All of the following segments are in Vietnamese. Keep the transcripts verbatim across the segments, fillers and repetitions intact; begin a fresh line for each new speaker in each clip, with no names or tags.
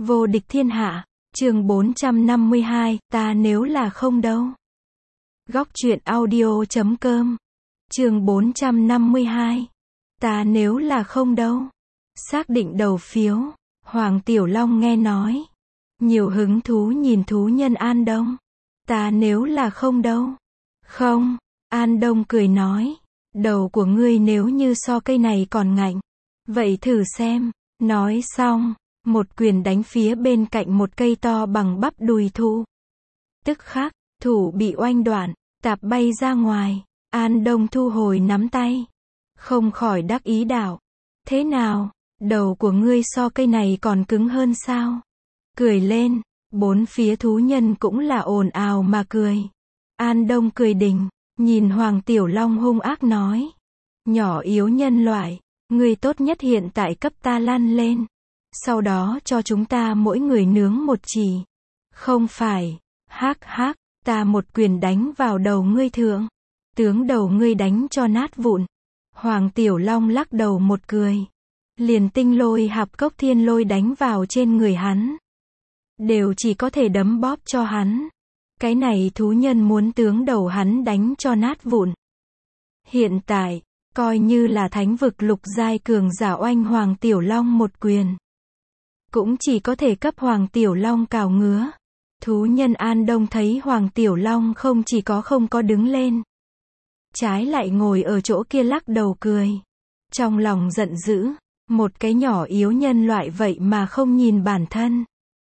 Vô địch thiên hạ, chương bốn trăm năm mươi hai, ta nếu là không đâu. Góc truyện audio chấm com, chương bốn trăm năm mươi hai, ta nếu là không đâu. Xác định đầu phiếu, Hoàng Tiểu Long nghe nói. Nhiều hứng thú nhìn thú nhân An Đông. Ta nếu là không đâu. Không, An Đông cười nói. Đầu của ngươi nếu như so cây này còn ngạnh. Vậy thử xem. Nói xong, một quyền đánh phía bên cạnh một cây to bằng bắp đùi thụ. Tức khắc, thủ bị oanh đoạn, tạp bay ra ngoài. An Đông thu hồi nắm tay. Không khỏi đắc ý đạo. Thế nào, đầu của ngươi so cây này còn cứng hơn sao? Cười lên, bốn phía thú nhân cũng là ồn ào mà cười. An Đông cười đỉnh, nhìn Hoàng Tiểu Long hung ác nói. Nhỏ yếu nhân loại, ngươi tốt nhất hiện tại cấp ta lăn lên. Sau đó cho chúng ta mỗi người nướng một chỉ. Không phải, hắc hắc, ta một quyền đánh vào đầu ngươi thượng. Tướng đầu ngươi đánh cho nát vụn. Hoàng Tiểu Long lắc đầu một cười. Liền tinh lôi hạp cốc thiên lôi đánh vào trên người hắn. Đều chỉ có thể đấm bóp cho hắn. Cái này thú nhân muốn tướng đầu hắn đánh cho nát vụn. Hiện tại, coi như là thánh vực lục giai cường giả oanh Hoàng Tiểu Long một quyền. Cũng chỉ có thể cấp Hoàng Tiểu Long cào ngứa. Thú nhân An Đông thấy Hoàng Tiểu Long không chỉ có không có đứng lên. Trái lại ngồi ở chỗ kia lắc đầu cười. Trong lòng giận dữ, một cái nhỏ yếu nhân loại vậy mà không nhìn bản thân.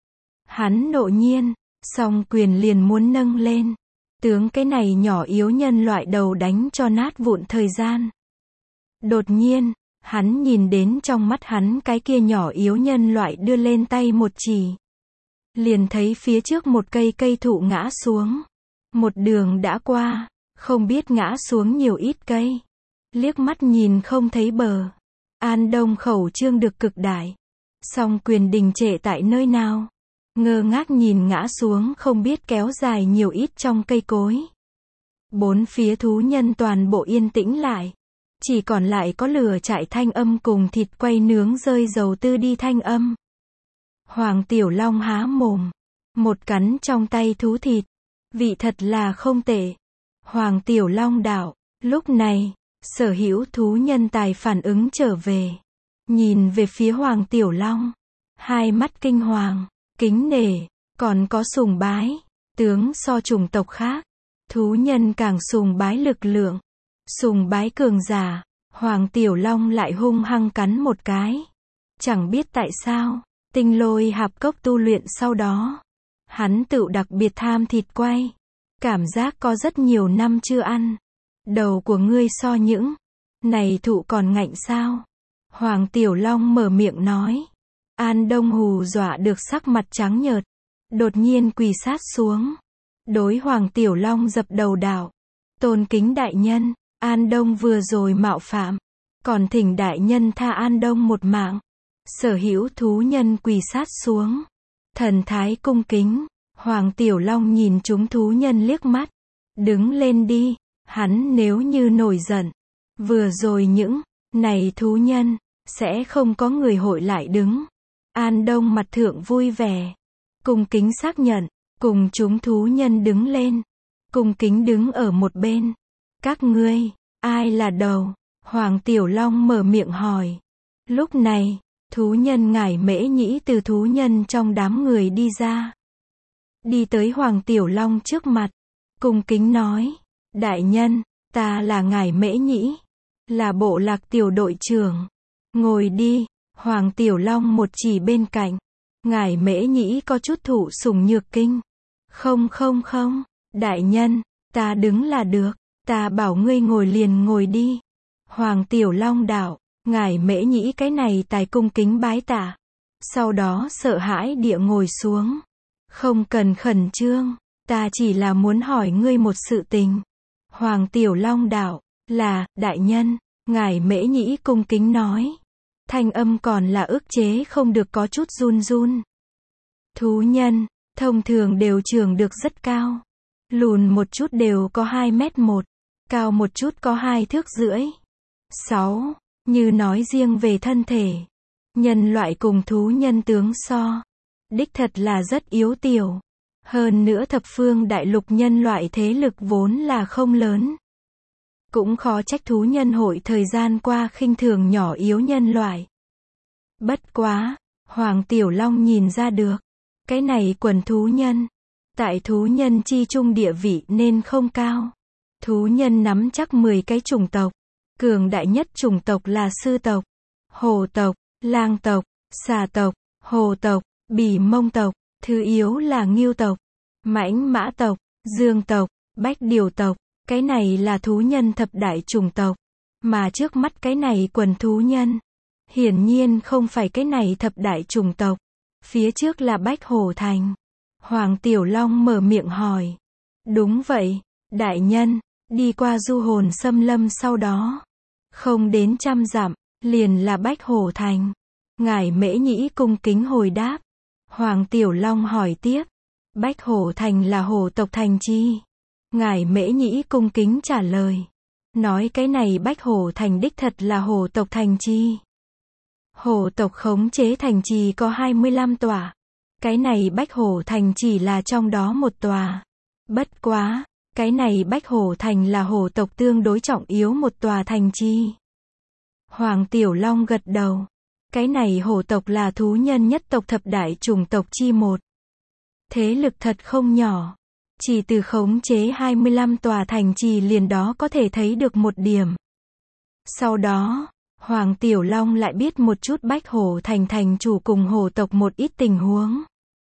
Hắn nộ nhiên, song quyền liền muốn nâng lên. Tướng cái này nhỏ yếu nhân loại đầu đánh cho nát vụn thời gian. Đột nhiên, hắn nhìn đến trong mắt hắn cái kia nhỏ yếu nhân loại đưa lên tay một chỉ. Liền thấy phía trước một cây cây thụ ngã xuống. Một đường đã qua, không biết ngã xuống nhiều ít cây. Liếc mắt nhìn không thấy bờ. An Đông khẩu trương được cực đại. Song quyền đình trệ tại nơi nào. Ngơ ngác nhìn ngã xuống không biết kéo dài nhiều ít trong cây cối. Bốn phía thú nhân toàn bộ yên tĩnh lại. Chỉ còn lại có lửa trại thanh âm cùng thịt quay nướng rơi dầu tư đi thanh âm. Hoàng Tiểu Long há mồm. Một cắn trong tay thú thịt. Vị thật là không tệ. Hoàng Tiểu Long đạo. Lúc này, sở hữu thú nhân tài phản ứng trở về. Nhìn về phía Hoàng Tiểu Long. Hai mắt kinh hoàng, kính nể, còn có sùng bái. Tướng so chủng tộc khác. Thú nhân càng sùng bái lực lượng. Sùng bái cường giả. Hoàng Tiểu Long lại hung hăng cắn một cái. Chẳng biết tại sao, tinh lôi hạp cốc tu luyện sau đó. Hắn tự đặc biệt tham thịt quay. Cảm giác có rất nhiều năm chưa ăn. Đầu của ngươi so những này thụ còn ngạnh sao? Hoàng Tiểu Long mở miệng nói. An Đông hù dọa được sắc mặt trắng nhợt. Đột nhiên quỳ sát xuống. Đối Hoàng Tiểu Long dập đầu đạo. Tôn kính đại nhân, An Đông vừa rồi mạo phạm. Còn thỉnh đại nhân tha An Đông một mạng. Sở hữu thú nhân quỳ sát xuống. Thần thái cung kính. Hoàng Tiểu Long nhìn chúng thú nhân liếc mắt. Đứng lên đi. Hắn nếu như nổi giận. Vừa rồi những này thú nhân sẽ không có người hội lại đứng. An Đông mặt thượng vui vẻ. Cung kính xác nhận. Cùng chúng thú nhân đứng lên. Cung kính đứng ở một bên. Các ngươi, ai là đầu? Hoàng Tiểu Long mở miệng hỏi. Lúc này, thú nhân Ngải Mễ Nhĩ từ thú nhân trong đám người đi ra. Đi tới Hoàng Tiểu Long trước mặt. Cung kính nói. Đại nhân, ta là Ngải Mễ Nhĩ. Là bộ lạc tiểu đội trưởng. Ngồi đi. Hoàng Tiểu Long một chỉ bên cạnh. Ngải Mễ Nhĩ có chút thụ sủng nhược kinh. Không không không, đại nhân, ta đứng là được. Ta bảo ngươi ngồi liền ngồi đi. Hoàng Tiểu Long đạo. Ngải Mễ Nhĩ cái này tài cung kính bái tạ. Sau đó sợ hãi địa ngồi xuống. Không cần khẩn trương. Ta chỉ là muốn hỏi ngươi một sự tình. Hoàng Tiểu Long đạo. Là, đại nhân. Ngải Mễ Nhĩ cung kính nói. Thanh âm còn là ức chế không được có chút run run. Thú nhân, thông thường đều trưởng được rất cao. Lùn một chút đều có hai mét một. Cao một chút có hai thước rưỡi. Sáu. Như nói riêng về thân thể. Nhân loại cùng thú nhân tướng so. đích thật là rất yếu tiểu. Hơn nữa thập phương đại lục nhân loại thế lực vốn là không lớn. Cũng khó trách thú nhân hội thời gian qua khinh thường nhỏ yếu nhân loại. Bất quá, Hoàng Tiểu Long nhìn ra được, cái này quần thú nhân, tại thú nhân chi trung địa vị nên không cao. Thú nhân nắm chắc mười cái chủng tộc, cường đại nhất chủng tộc là sư tộc, hổ tộc, lang tộc, xà tộc, hồ tộc, bỉ mông tộc, thứ yếu là ngưu tộc, mãnh mã tộc, dương tộc, bách điều tộc, cái này là thú nhân thập đại chủng tộc. Mà trước mắt cái này quần thú nhân, hiển nhiên không phải cái này thập đại chủng tộc. Phía trước là Bách Hổ Thành. Hoàng Tiểu Long mở miệng hỏi. Đúng vậy, đại nhân, đi qua du hồn xâm lâm sau đó. Không đến trăm dặm, liền là Bách Hổ Thành. Ngải Mễ Nhĩ cung kính hồi đáp. Hoàng Tiểu Long hỏi tiếp. Bách Hổ Thành là hổ tộc thành chi? Ngải Mễ Nhĩ cung kính trả lời. Nói cái này Bách Hổ Thành đích thật là hổ tộc thành chi. Hổ tộc khống chế thành trì có hai mươi lăm tòa. Cái này Bách Hổ Thành chỉ là trong đó một tòa. Bất quá, cái này Bách Hổ Thành là hổ tộc tương đối trọng yếu một tòa thành trì. Hoàng Tiểu Long gật đầu. Cái này hổ tộc là thú nhân nhất tộc thập đại chủng tộc chi một. Thế lực thật không nhỏ. Chỉ từ khống chế hai mươi lăm tòa thành trì liền đó có thể thấy được một điểm. Sau đó, Hoàng Tiểu Long lại biết một chút Bách Hổ Thành thành chủ cùng hổ tộc một ít tình huống.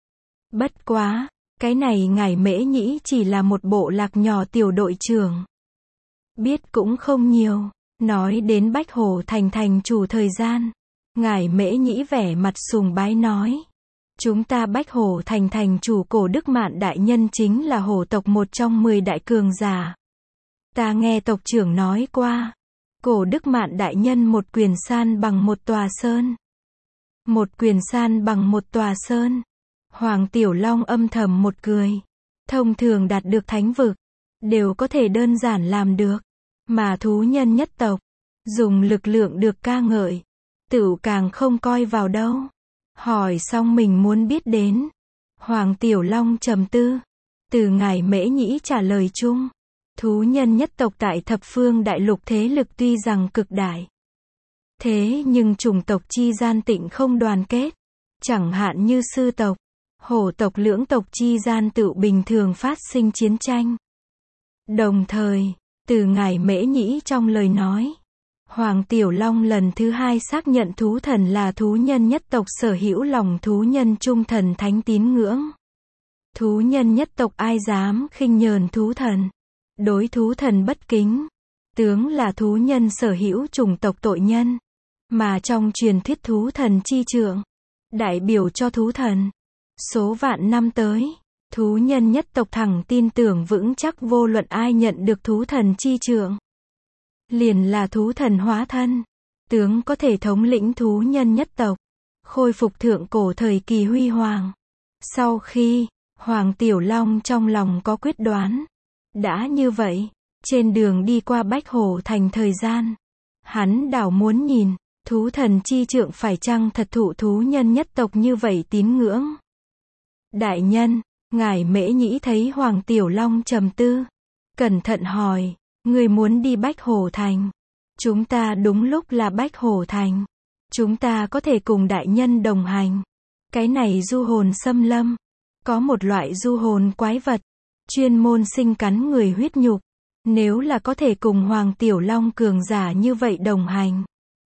Bất quá, cái này Ngải Mễ Nhĩ chỉ là một bộ lạc nhỏ tiểu đội trưởng. Biết cũng không nhiều. Nói đến Bách Hổ Thành thành chủ thời gian, Ngải Mễ Nhĩ vẻ mặt sùng bái nói. Chúng ta Bách Hổ Thành thành chủ Cổ Đức Mạn đại nhân chính là hổ tộc một trong mười đại cường giả. Ta nghe tộc trưởng nói qua. Cổ Đức Mạn đại nhân một quyền san bằng một tòa sơn. Một quyền san bằng một tòa sơn. Hoàng Tiểu Long âm thầm một cười. Thông thường đạt được thánh vực, đều có thể đơn giản làm được. Mà thú nhân nhất tộc, dùng lực lượng được ca ngợi, tựu càng không coi vào đâu. Hỏi xong mình muốn biết đến. Hoàng Tiểu Long trầm tư. Từ Ngải Mễ Nhĩ trả lời chung. Thú nhân nhất tộc tại thập phương đại lục thế lực tuy rằng cực đại. Thế nhưng chủng tộc chi gian tịnh không đoàn kết. Chẳng hạn như sư tộc, hổ tộc lưỡng tộc chi gian tự bình thường phát sinh chiến tranh. Đồng thời, từ Ngải Mễ Nhĩ trong lời nói, Hoàng Tiểu Long lần thứ hai xác nhận thú thần là thú nhân nhất tộc sở hữu lòng thú nhân trung thần thánh tín ngưỡng. Thú nhân nhất tộc ai dám khinh nhờn thú thần, đối thú thần bất kính, tướng là thú nhân sở hữu chủng tộc tội nhân. Mà trong truyền thuyết thú thần chi trượng, đại biểu cho thú thần. Số vạn năm tới, thú nhân nhất tộc thẳng tin tưởng vững chắc vô luận ai nhận được thú thần chi trượng, liền là thú thần hóa thân, tướng có thể thống lĩnh thú nhân nhất tộc, khôi phục thượng cổ thời kỳ huy hoàng. Sau khi, Hoàng Tiểu Long trong lòng có quyết đoán. Đã như vậy, trên đường đi qua Bách Hổ Thành thời gian, hắn đảo muốn nhìn, thú thần chi trượng phải chăng thật thụ thú nhân nhất tộc như vậy tín ngưỡng. Đại nhân, Ngải Mễ Nhĩ thấy Hoàng Tiểu Long trầm tư, cẩn thận hỏi, người muốn đi Bách Hổ Thành. Chúng ta đúng lúc là Bách Hổ Thành. Chúng ta có thể cùng đại nhân đồng hành. Cái này du hồn xâm lâm, có một loại du hồn quái vật, chuyên môn sinh cắn người huyết nhục. Nếu là có thể cùng Hoàng Tiểu Long cường giả như vậy đồng hành,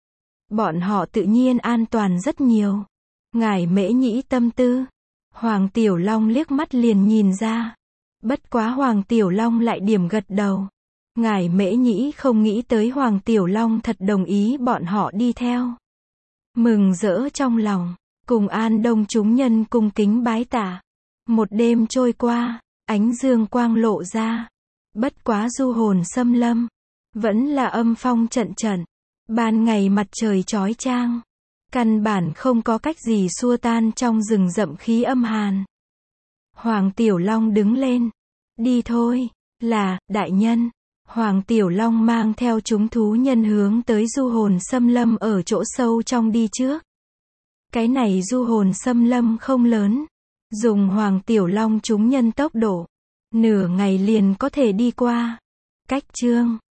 bọn họ tự nhiên an toàn rất nhiều. Ngải Mễ Nhĩ tâm tư, Hoàng Tiểu Long liếc mắt liền nhìn ra. Bất quá Hoàng Tiểu Long lại điểm gật đầu. Ngải Mễ Nhĩ không nghĩ tới Hoàng Tiểu Long thật đồng ý bọn họ đi theo. Mừng rỡ trong lòng, cùng An Đông chúng nhân cung kính bái tạ. Một đêm trôi qua, ánh dương quang lộ ra. Bất quá du hồn xâm lâm, vẫn là âm phong trận trận. Ban ngày mặt trời chói chang, căn bản không có cách gì xua tan trong rừng rậm khí âm hàn. Hoàng Tiểu Long đứng lên. Đi thôi. Là, đại nhân. Hoàng Tiểu Long mang theo chúng thú nhân hướng tới du hồn xâm lâm ở chỗ sâu trong đi trước. Cái này du hồn xâm lâm không lớn. Dùng Hoàng Tiểu Long chúng nhân tốc độ. Nửa ngày liền có thể đi qua. Cách chương